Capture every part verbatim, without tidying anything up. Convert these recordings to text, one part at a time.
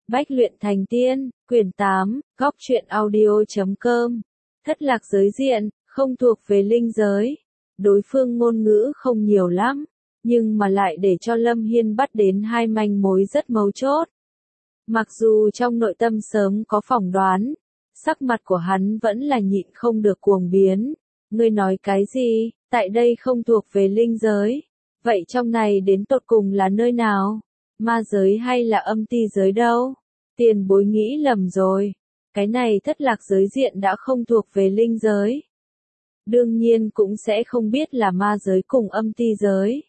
Bách luyện thành tiên, quyển tám, góc truyện audio chấm com. Thất lạc giới diện, không thuộc về linh giới. Đối phương ngôn ngữ không nhiều lắm, nhưng mà lại để cho Lâm Hiên bắt đến hai manh mối rất mấu chốt. Mặc dù trong nội tâm sớm có phỏng đoán, sắc mặt của hắn vẫn là nhịn không được cuồng biến. Ngươi nói cái gì, tại đây không thuộc về linh giới. Vậy trong này đến tột cùng là nơi nào? Ma giới hay là âm ti giới đâu? Tiền bối nghĩ lầm rồi. Cái này thất lạc giới diện đã không thuộc về linh giới. Đương nhiên cũng sẽ không biết là ma giới cùng âm ti giới.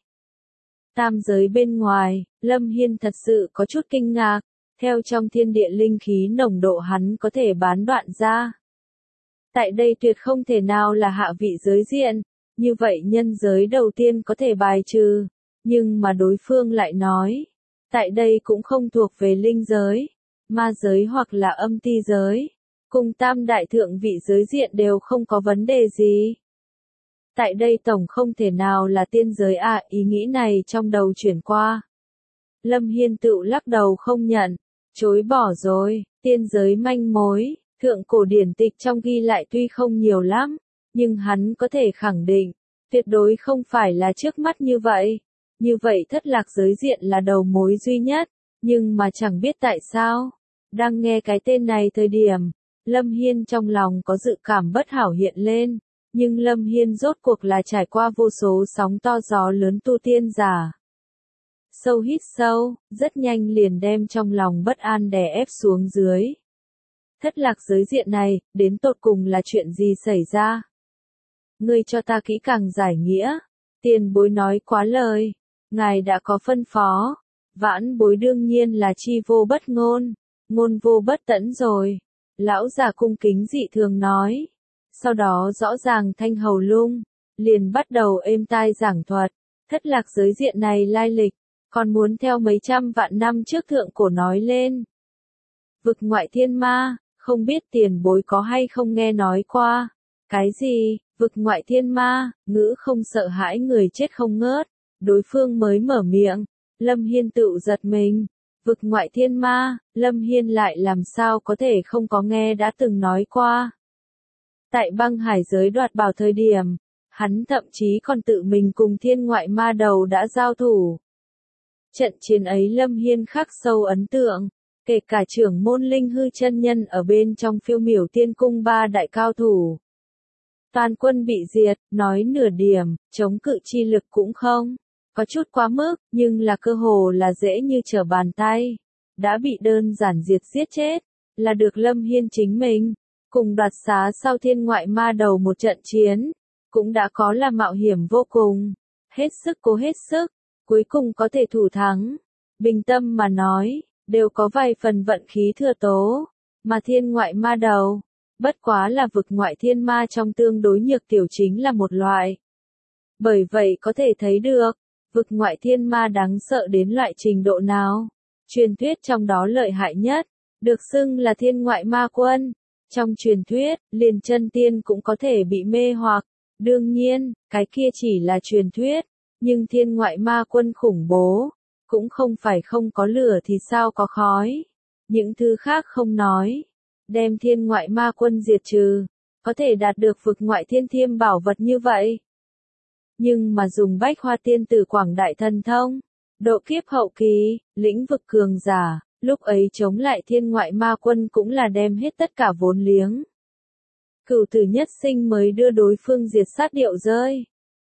Tam giới bên ngoài, Lâm Hiên thật sự có chút kinh ngạc. Theo trong thiên địa linh khí nồng độ hắn có thể bán đoạn ra. Tại đây tuyệt không thể nào là hạ vị giới diện. Như vậy nhân giới đầu tiên có thể bài trừ. Nhưng mà đối phương lại nói. Tại đây cũng không thuộc về linh giới, ma giới hoặc là âm ti giới. Cùng tam đại thượng vị giới diện đều không có vấn đề gì. Tại đây tổng không thể nào là tiên giới à, ý nghĩ này trong đầu chuyển qua. Lâm Hiên tự lắc đầu không nhận, chối bỏ rồi, tiên giới manh mối, thượng cổ điển tịch trong ghi lại tuy không nhiều lắm, nhưng hắn có thể khẳng định, tuyệt đối không phải là trước mắt như vậy. Như vậy thất lạc giới diện là đầu mối duy nhất, nhưng mà chẳng biết tại sao. Đang nghe cái tên này thời điểm, Lâm Hiên trong lòng có dự cảm bất hảo hiện lên, nhưng Lâm Hiên rốt cuộc là trải qua vô số sóng to gió lớn tu tiên giả. Sâu hít sâu, rất nhanh liền đem trong lòng bất an đè ép xuống dưới. Thất lạc giới diện này, đến tột cùng là chuyện gì xảy ra? Ngươi cho ta kỹ càng giải nghĩa, tiền bối nói quá lời. Ngài đã có phân phó, vãn bối đương nhiên là chi vô bất ngôn, ngôn vô bất tẫn rồi. Lão già cung kính dị thường nói. Sau đó rõ ràng thanh hầu lung, liền bắt đầu êm tai giảng thuật, thất lạc giới diện này lai lịch, còn muốn theo mấy trăm vạn năm trước thượng cổ nói lên. Vực ngoại thiên ma, không biết tiền bối có hay không nghe nói qua. Cái gì, vực ngoại thiên ma, ngữ không sợ hãi người chết không ngớt. Đối phương mới mở miệng, Lâm Hiên tự giật mình. Vực ngoại thiên ma, Lâm Hiên lại làm sao có thể không có nghe đã từng nói qua. Tại băng hải giới đoạt bảo thời điểm, hắn thậm chí còn tự mình cùng thiên ngoại ma đầu đã giao thủ. Trận chiến ấy Lâm Hiên khắc sâu ấn tượng, kể cả trưởng môn linh hư chân nhân ở bên trong phiêu miểu tiên cung ba đại cao thủ. Toàn quân bị diệt, nói nửa điểm, chống cự chi lực cũng không. Có chút quá mức, nhưng là cơ hồ là dễ như trở bàn tay. Đã bị đơn giản diệt giết chết, là được Lâm Hiên chính mình. Cùng đoạt xá sau thiên ngoại ma đầu một trận chiến, cũng đã có là mạo hiểm vô cùng. Hết sức cố hết sức, cuối cùng có thể thủ thắng. Bình tâm mà nói, đều có vài phần vận khí thừa tố. Mà thiên ngoại ma đầu, bất quá là vực ngoại thiên ma trong tương đối nhược tiểu chính là một loại. Bởi vậy có thể thấy được, vực ngoại thiên ma đáng sợ đến loại trình độ nào. Truyền thuyết trong đó lợi hại nhất, được xưng là thiên ngoại ma quân. Trong truyền thuyết, liền chân tiên cũng có thể bị mê hoặc. Đương nhiên, cái kia chỉ là truyền thuyết, nhưng thiên ngoại ma quân khủng bố, cũng không phải không có lửa thì sao có khói. Những thứ khác không nói, đem thiên ngoại ma quân diệt trừ, có thể đạt được vực ngoại thiên thiêm bảo vật như vậy. Nhưng mà dùng bách hoa tiên tử quảng đại thần thông, độ kiếp hậu kỳ, lĩnh vực cường giả, lúc ấy chống lại thiên ngoại ma quân cũng là đem hết tất cả vốn liếng. Cửu tử nhất sinh mới đưa đối phương diệt sát điệu rơi.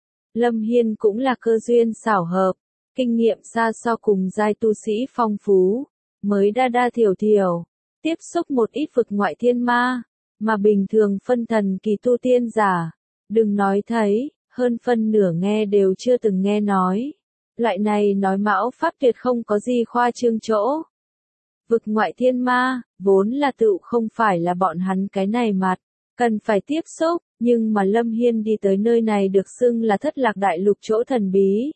Lâm Hiên cũng là cơ duyên xảo hợp, kinh nghiệm xa so cùng giai tu sĩ phong phú, mới đa đa thiểu thiểu, tiếp xúc một ít vực ngoại thiên ma, mà bình thường phân thần kỳ tu tiên giả, đừng nói thấy. Hơn phân nửa nghe đều chưa từng nghe nói. Loại này nói mão pháp tuyệt không có gì khoa trương chỗ. Vực ngoại thiên ma, vốn là tự không phải là bọn hắn cái này mặt, cần phải tiếp xúc, nhưng mà Lâm Hiên đi tới nơi này được xưng là thất lạc đại lục chỗ thần bí.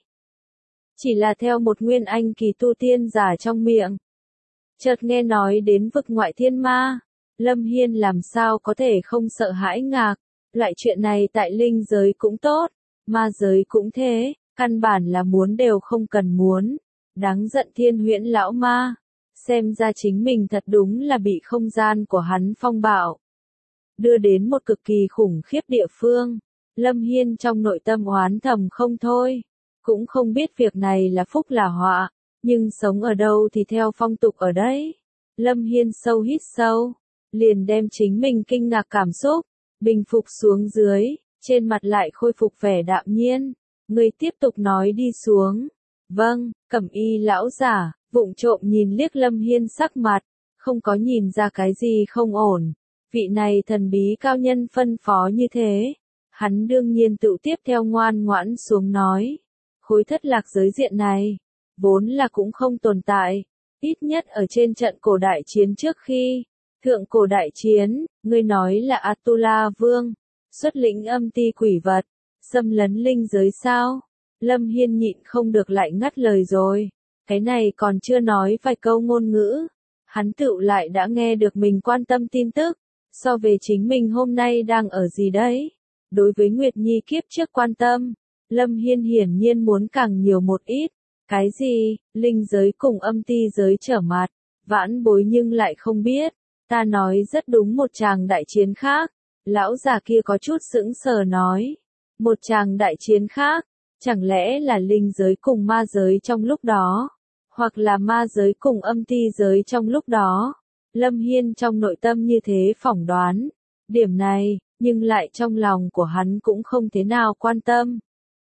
Chỉ là theo một nguyên anh kỳ tu tiên giả trong miệng. Chợt nghe nói đến vực ngoại thiên ma, Lâm Hiên làm sao có thể không sợ hãi ngạc. Loại chuyện này tại linh giới cũng tốt, ma giới cũng thế, căn bản là muốn đều không cần muốn. Đáng giận thiên huyễn lão ma. Xem ra chính mình thật đúng là bị không gian của hắn phong bạo đưa đến một cực kỳ khủng khiếp địa phương. Lâm Hiên trong nội tâm oán thầm không thôi, cũng không biết việc này là phúc là họa, nhưng sống ở đâu thì theo phong tục ở đấy. Lâm Hiên sâu hít sâu, liền đem chính mình kinh ngạc cảm xúc bình phục xuống dưới, trên mặt lại khôi phục vẻ đạm nhiên. Người tiếp tục nói đi xuống. Vâng, Cẩm Y lão giả vụng trộm nhìn liếc Lâm Hiên sắc mặt, không có nhìn ra cái gì không ổn. Vị này thần bí cao nhân phân phó như thế, hắn đương nhiên tự tiếp theo ngoan ngoãn xuống nói. Khối thất lạc giới diện này, vốn là cũng không tồn tại, ít nhất ở trên trận cổ đại chiến trước khi. Thượng cổ đại chiến, ngươi nói là Atula Vương, xuất lĩnh âm ti quỷ vật, xâm lấn linh giới sao? Lâm Hiên nhịn không được lại ngắt lời rồi, cái này còn chưa nói vài câu ngôn ngữ, hắn tựu lại đã nghe được mình quan tâm tin tức, so về chính mình hôm nay đang ở gì đấy. Đối với Nguyệt Nhi kiếp trước quan tâm, Lâm Hiên hiển nhiên muốn càng nhiều một ít. Cái gì, linh giới cùng âm ti giới trở mặt, vãn bối nhưng lại không biết. Ta nói rất đúng, một tràng đại chiến khác. Lão già kia có chút sững sờ nói. Một tràng đại chiến khác, chẳng lẽ là linh giới cùng ma giới trong lúc đó, hoặc là ma giới cùng âm ti giới trong lúc đó. Lâm Hiên trong nội tâm như thế phỏng đoán. Điểm này, nhưng lại trong lòng của hắn cũng không thế nào quan tâm.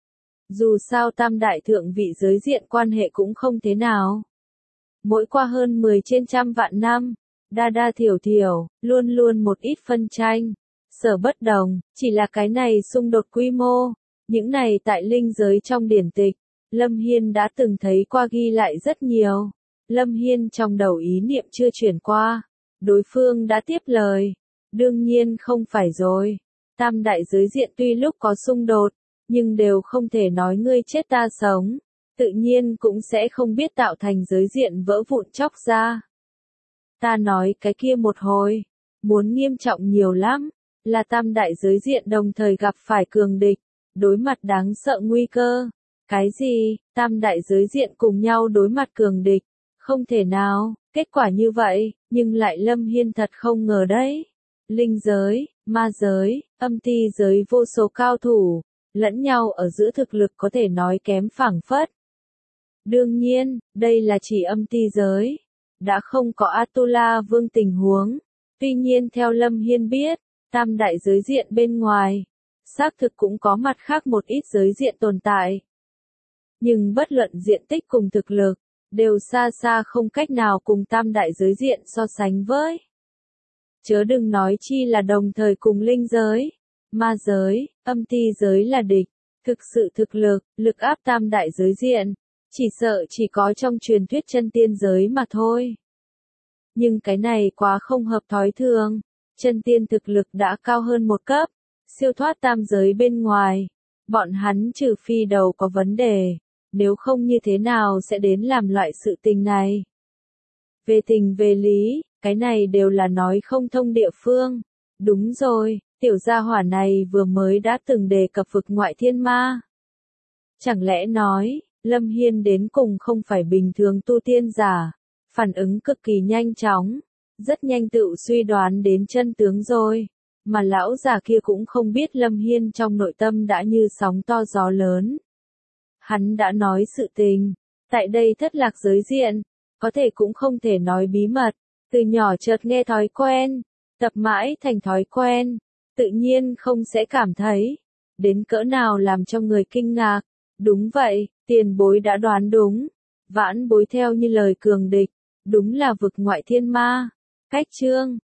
Dù sao tam đại thượng vị giới diện quan hệ cũng không thế nào. Mỗi qua hơn mười trên trăm vạn năm, đa đa thiểu thiểu, luôn luôn một ít phân tranh. Sở bất đồng, chỉ là cái này xung đột quy mô. Những này tại linh giới trong điển tịch, Lâm Hiên đã từng thấy qua ghi lại rất nhiều. Lâm Hiên trong đầu ý niệm chưa chuyển qua. Đối phương đã tiếp lời. Đương nhiên không phải rồi. Tam đại giới diện tuy lúc có xung đột, nhưng đều không thể nói ngươi chết ta sống. Tự nhiên cũng sẽ không biết tạo thành giới diện vỡ vụn chóc ra. Ta nói cái kia một hồi, muốn nghiêm trọng nhiều lắm, là tam đại giới diện đồng thời gặp phải cường địch, đối mặt đáng sợ nguy cơ. Cái gì, tam đại giới diện cùng nhau đối mặt cường địch, không thể nào, kết quả như vậy, nhưng lại Lâm Hiên thật không ngờ đấy. Linh giới, ma giới, âm ti giới vô số cao thủ, lẫn nhau ở giữa thực lực có thể nói kém phảng phất. Đương nhiên, đây là chỉ âm ti giới, đã không có Atula Vương tình huống. Tuy nhiên theo Lâm Hiên biết, tam đại giới diện bên ngoài, xác thực cũng có mặt khác một ít giới diện tồn tại. Nhưng bất luận diện tích cùng thực lực, đều xa xa không cách nào cùng tam đại giới diện so sánh với. Chớ đừng nói chi là đồng thời cùng linh giới, ma giới, âm ti giới là địch. Thực sự thực lực, lực áp tam đại giới diện, chỉ sợ chỉ có trong truyền thuyết chân tiên giới mà thôi. Nhưng cái này quá không hợp thói thường. Chân tiên thực lực đã cao hơn một cấp, siêu thoát tam giới bên ngoài. Bọn hắn trừ phi đầu có vấn đề, nếu không như thế nào sẽ đến làm loại sự tình này. Về tình về lý, cái này đều là nói không thông địa phương. Đúng rồi, tiểu gia hỏa này vừa mới đã từng đề cập vực ngoại thiên ma. Chẳng lẽ nói, Lâm Hiên đến cùng không phải bình thường tu tiên giả, phản ứng cực kỳ nhanh chóng, rất nhanh tự suy đoán đến chân tướng rồi, mà lão già kia cũng không biết Lâm Hiên trong nội tâm đã như sóng to gió lớn. Hắn đã nói sự tình, tại đây thất lạc giới diện, có thể cũng không thể nói bí mật, từ nhỏ chợt nghe thói quen, tập mãi thành thói quen, tự nhiên không sẽ cảm thấy, đến cỡ nào làm cho người kinh ngạc. Đúng vậy, tiền bối đã đoán đúng, vãn bối theo như lời cường địch, đúng là vực ngoại thiên ma. Cách chương